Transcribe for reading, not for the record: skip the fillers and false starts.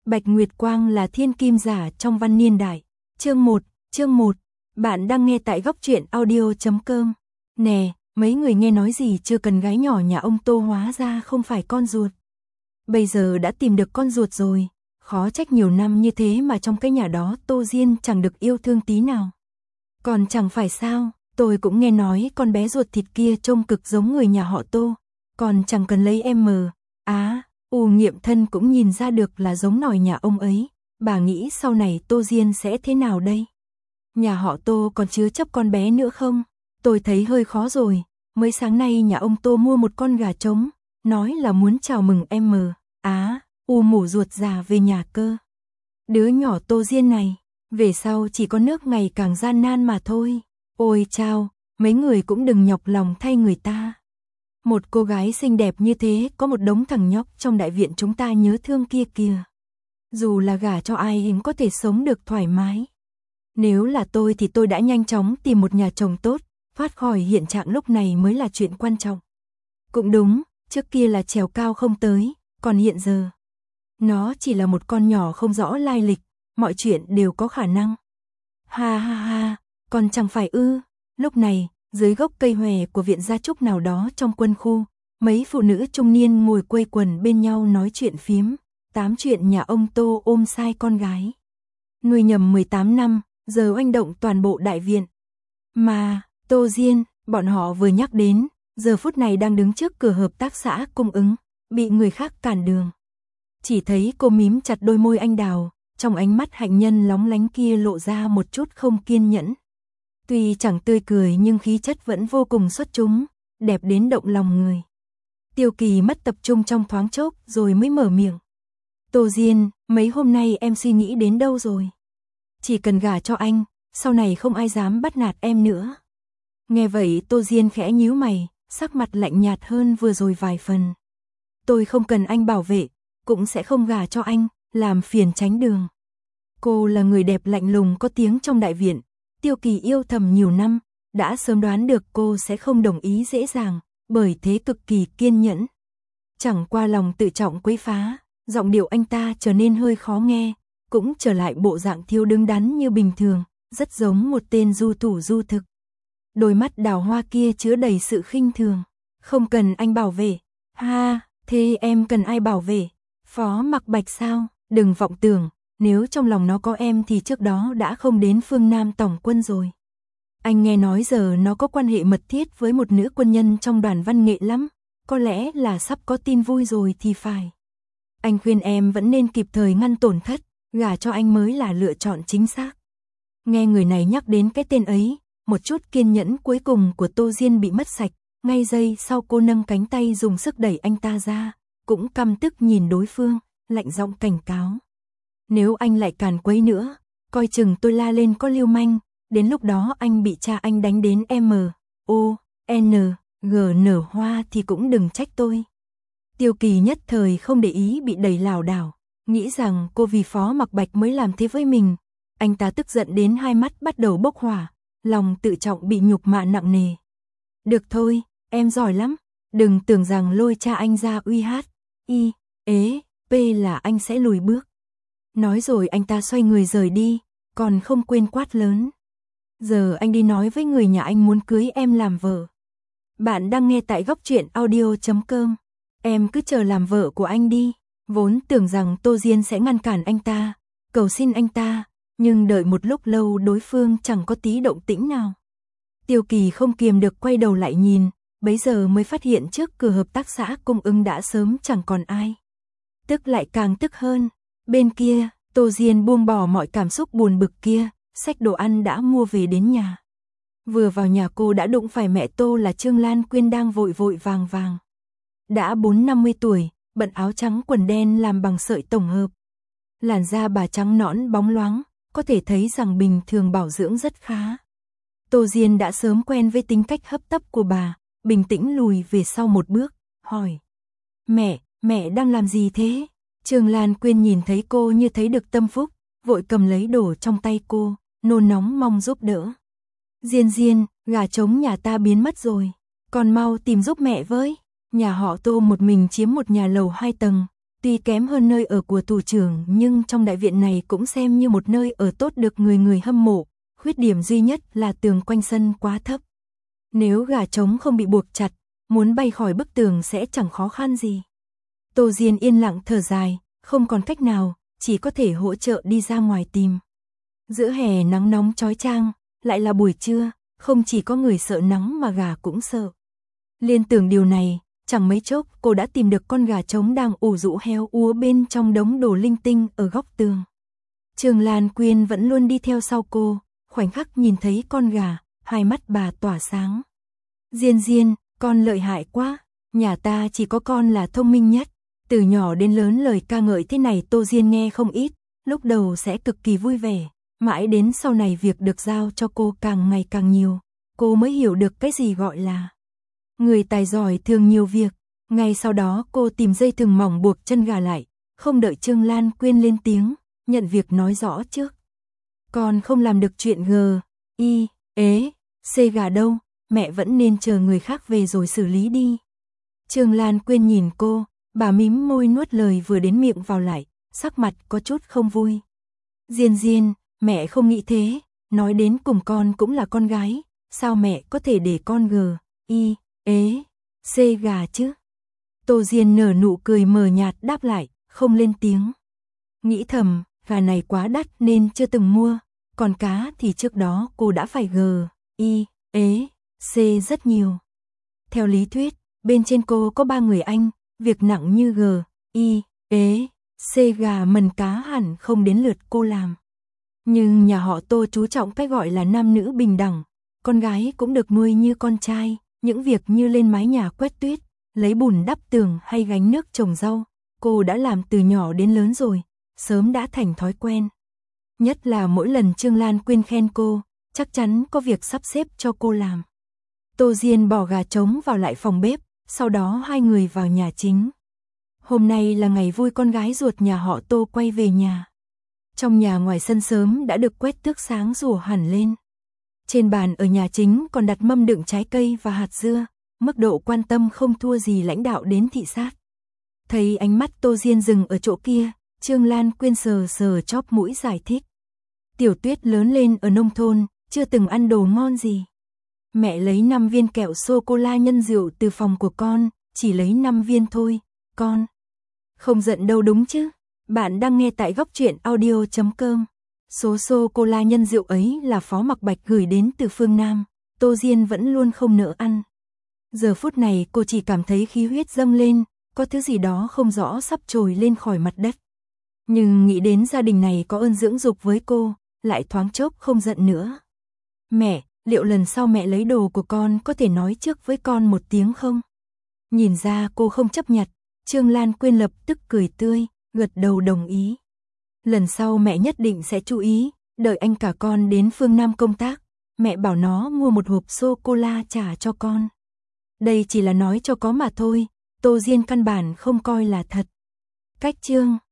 Bạch Nguyệt Quang là thiên kim giả trong văn niên đại. Chương 1, bạn đang nghe tại góc truyện audio.com. Nè, mấy người nghe nói gì chưa cần gái nhỏ nhà ông Tô hóa ra không phải con ruột. Bây giờ đã tìm được con ruột rồi, khó trách nhiều năm như thế mà trong cái nhà đó Tô Diên chẳng được yêu thương tí nào. Còn chẳng phải sao, tôi cũng nghe nói con bé ruột thịt kia trông cực giống người nhà họ Tô, còn chẳng cần lấy em mờ. Nghiệm thân cũng nhìn ra được là giống nòi nhà ông ấy, bà nghĩ sau này Tô Diên sẽ thế nào đây? Nhà họ Tô còn chứa chấp con bé nữa không? Tôi thấy hơi khó rồi, mới sáng nay nhà ông Tô mua một con gà trống, nói là muốn chào mừng em mờ. Mủ ruột già về nhà cơ. Đứa nhỏ Tô Diên này, về sau chỉ có nước ngày càng gian nan mà thôi. Ôi chao, mấy người cũng đừng nhọc lòng thay người ta. Một cô gái xinh đẹp như thế có một đống thằng nhóc trong đại viện chúng ta nhớ thương kia kìa. Dù là gả cho ai cũng có thể sống được thoải mái. Nếu là tôi thì tôi đã nhanh chóng tìm một nhà chồng tốt, thoát khỏi hiện trạng lúc này mới là chuyện quan trọng. Cũng đúng, trước kia là trèo cao không tới, còn hiện giờ, nó chỉ là một con nhỏ không rõ lai lịch, mọi chuyện đều có khả năng. Ha, còn chẳng phải ư. Lúc này, dưới gốc cây hòe của viện gia trúc nào đó trong quân khu, mấy phụ nữ trung niên ngồi quây quần bên nhau nói chuyện phiếm, tám chuyện nhà ông Tô ôm sai con gái. Nuôi nhầm 18 năm, giờ oanh động toàn bộ đại viện. Mà, Tô Diên, bọn họ vừa nhắc đến, giờ phút này đang đứng trước cửa hợp tác xã cung ứng, bị người khác cản đường. Chỉ thấy cô mím chặt đôi môi anh đào, trong ánh mắt hạnh nhân lóng lánh kia lộ ra một chút không kiên nhẫn. Tuy chẳng tươi cười nhưng khí chất vẫn vô cùng xuất chúng, đẹp đến động lòng người. Tiêu Kỳ mất tập trung trong thoáng chốc rồi mới mở miệng. Tô Diên, mấy hôm nay em suy nghĩ đến đâu rồi? Chỉ cần gả cho anh, sau này không ai dám bắt nạt em nữa. Nghe vậy Tô Diên khẽ nhíu mày, sắc mặt lạnh nhạt hơn vừa rồi vài phần. Tôi không cần anh bảo vệ, cũng sẽ không gả cho anh, làm phiền tránh đường. Cô là người đẹp lạnh lùng có tiếng trong đại viện. Tiêu Kỳ yêu thầm nhiều năm, đã sớm đoán được cô sẽ không đồng ý dễ dàng, bởi thế cực kỳ kiên nhẫn. Chẳng qua lòng tự trọng quấy phá, giọng điệu anh ta trở nên hơi khó nghe, cũng trở lại bộ dạng thiếu đứng đắn như bình thường, rất giống một tên du thủ du thực. Đôi mắt đào hoa kia chứa đầy sự khinh thường. Không cần anh bảo vệ. Thế em cần ai bảo vệ? Phó Mặc Bạch sao? Đừng vọng tưởng. Nếu trong lòng nó có em thì trước đó đã không đến phương Nam tổng quân rồi. Anh nghe nói giờ nó có quan hệ mật thiết với một nữ quân nhân trong đoàn văn nghệ lắm. Có lẽ là sắp có tin vui rồi thì phải. Anh khuyên em vẫn nên kịp thời ngăn tổn thất, gả cho anh mới là lựa chọn chính xác. Nghe người này nhắc đến cái tên ấy, một chút kiên nhẫn cuối cùng của Tô Diên bị mất sạch. Ngay giây sau cô nâng cánh tay dùng sức đẩy anh ta ra, cũng căm tức nhìn đối phương, lạnh giọng cảnh cáo. Nếu anh lại càn quấy nữa, coi chừng tôi la lên có lưu manh, đến lúc đó anh bị cha anh đánh đến nở hoa thì cũng đừng trách tôi. Tiêu Kỳ nhất thời không để ý bị đẩy lảo đảo, nghĩ rằng cô vì Phó Mặc Bạch mới làm thế với mình. Anh ta tức giận đến hai mắt bắt đầu bốc hỏa, lòng tự trọng bị nhục mạ nặng nề. Được thôi, em giỏi lắm, đừng tưởng rằng lôi cha anh ra là anh sẽ lùi bước. Nói rồi anh ta xoay người rời đi, còn không quên quát lớn. Giờ anh đi nói với người nhà anh muốn cưới em làm vợ. Bạn đang nghe tại góc truyện audio.com. Em cứ chờ làm vợ của anh đi. Vốn tưởng rằng Tô Diên sẽ ngăn cản anh ta, cầu xin anh ta, nhưng đợi một lúc lâu đối phương chẳng có tí động tĩnh nào. Tiêu Kỳ không kiềm được quay đầu lại nhìn, bấy giờ mới phát hiện trước cửa hợp tác xã cung ứng đã sớm chẳng còn ai. Tức lại càng tức hơn. Bên kia, Tô Diên buông bỏ mọi cảm xúc buồn bực kia, xách đồ ăn đã mua về đến nhà. Vừa vào nhà cô đã đụng phải mẹ Tô là Trương Lan Quyên đang vội vội vàng vàng. Đã 40-50 tuổi, bận áo trắng quần đen làm bằng sợi tổng hợp. Làn da bà trắng nõn bóng loáng, có thể thấy rằng bình thường bảo dưỡng rất khá. Tô Diên đã sớm quen với tính cách hấp tấp của bà, bình tĩnh lùi về sau một bước, hỏi. Mẹ đang làm gì thế? Trương Lan Quyên nhìn thấy cô như thấy được tâm phúc, vội cầm lấy đồ trong tay cô, nôn nóng mong giúp đỡ. Diên, gà trống nhà ta biến mất rồi, con mau tìm giúp mẹ với. Nhà họ Tô một mình chiếm một nhà lầu 2 tầng, tuy kém hơn nơi ở của tù trưởng nhưng trong đại viện này cũng xem như một nơi ở tốt được người người hâm mộ, khuyết điểm duy nhất là tường quanh sân quá thấp. Nếu gà trống không bị buộc chặt, muốn bay khỏi bức tường sẽ chẳng khó khăn gì. Tô Diên yên lặng thở dài, không còn cách nào, chỉ có thể hỗ trợ đi ra ngoài tìm. Giữa hè nắng nóng chói chang, lại là buổi trưa, không chỉ có người sợ nắng mà gà cũng sợ. Liên tưởng điều này, chẳng mấy chốc cô đã tìm được con gà trống đang ủ rũ héo úa bên trong đống đồ linh tinh ở góc tường. Trường Lan Quyên vẫn luôn đi theo sau cô, khoảnh khắc nhìn thấy con gà, hai mắt bà tỏa sáng. Diên Diên, con lợi hại quá, nhà ta chỉ có con là thông minh nhất. Từ nhỏ đến lớn lời ca ngợi thế này Tô Diên nghe không ít, lúc đầu sẽ cực kỳ vui vẻ, mãi đến sau này việc được giao cho cô càng ngày càng nhiều, cô mới hiểu được cái gì gọi là người tài giỏi thường nhiều việc. Ngay sau đó cô tìm dây thừng mỏng buộc chân gà lại, không đợi Trương Lan Quyên lên tiếng, nhận việc nói rõ trước. Con không làm được chuyện C gà đâu, mẹ vẫn nên chờ người khác về rồi xử lý đi. Trương Lan Quyên nhìn cô, bà mím môi nuốt lời vừa đến miệng vào lại, sắc mặt có chút không vui. Diên Diên, mẹ không nghĩ thế, nói đến cùng con cũng là con gái, sao mẹ có thể để con C gà chứ? Tô Diên nở nụ cười mờ nhạt đáp lại, không lên tiếng. Nghĩ thầm, gà này quá đắt nên chưa từng mua, còn cá thì trước đó cô đã phải C rất nhiều. Theo lý thuyết, bên trên cô có 3 người anh, việc nặng như C gà mần cá hẳn không đến lượt cô làm. Nhưng nhà họ Tô chú trọng cái gọi là nam nữ bình đẳng, con gái cũng được nuôi như con trai, những việc như lên mái nhà quét tuyết, lấy bùn đắp tường hay gánh nước trồng rau, cô đã làm từ nhỏ đến lớn rồi, sớm đã thành thói quen. Nhất là mỗi lần Trương Lan Quyên khen cô, chắc chắn có việc sắp xếp cho cô làm. Tô Diên bỏ gà trống vào lại phòng bếp, sau đó hai người vào nhà chính. Hôm nay là ngày vui con gái ruột nhà họ Tô quay về nhà. Trong nhà ngoài sân sớm đã được quét tước sáng rủa hẳn lên. Trên bàn ở nhà chính còn đặt mâm đựng trái cây và hạt dưa, mức độ quan tâm không thua gì lãnh đạo đến thị sát. Thấy ánh mắt Tô Diên dừng ở chỗ kia, Trương Lan Quyên sờ sờ chóp mũi giải thích. Tiểu Tuyết lớn lên ở nông thôn, chưa từng ăn đồ ngon gì. Mẹ lấy 5 viên kẹo sô-cô-la nhân rượu từ phòng của con, chỉ lấy 5 viên thôi, con không giận đâu đúng chứ? Bạn đang nghe tại góc truyện audio.com. Số sô-cô-la nhân rượu ấy là Phó Mặc Bạch gửi đến từ phương Nam, Tô Diên vẫn luôn không nỡ ăn. Giờ phút này cô chỉ cảm thấy khí huyết dâng lên, có thứ gì đó không rõ sắp trồi lên khỏi mặt đất. Nhưng nghĩ đến gia đình này có ơn dưỡng dục với cô, lại thoáng chốc không giận nữa. Mẹ, liệu lần sau mẹ lấy đồ của con có thể nói trước với con một tiếng không? Nhìn ra cô không chấp nhặt, Trương Lan Quyên lập tức cười tươi, gật đầu đồng ý. Lần sau mẹ nhất định sẽ chú ý, đợi anh cả con đến phương Nam công tác, mẹ bảo nó mua một hộp sô-cô-la trả cho con. Đây chỉ là nói cho có mà thôi, Tô Diên căn bản không coi là thật. Cách chương